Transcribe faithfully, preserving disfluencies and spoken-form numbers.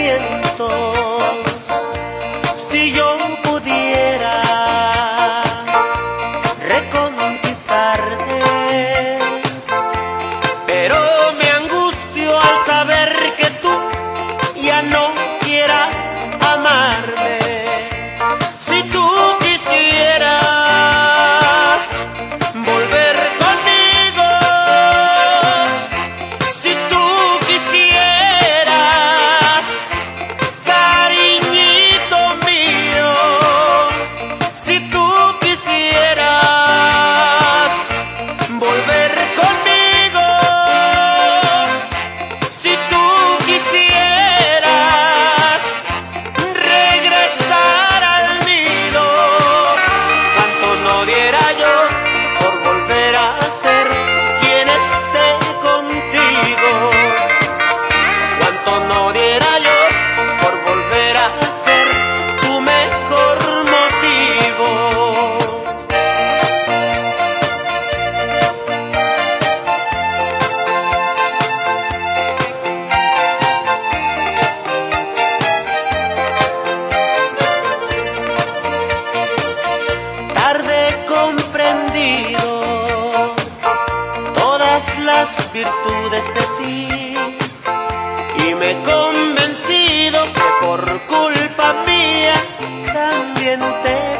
sentimientos. Si yo pudiera reconquistarte, pero me angustio al saber que tú ya no quieras amarme. Si tú quisieras volver conmigo, si tú quisieras, cariñito mío, si tú quisieras volver conmigo, si tú quisieras regresar al nido, cuánto no diera yo por volver a ser quien esté contigo, cuánto no diera yo por volver a ser tu mejor motivo. Tarde he comprendido todas las virtudes de ti y me he convencido que por culpa mía también te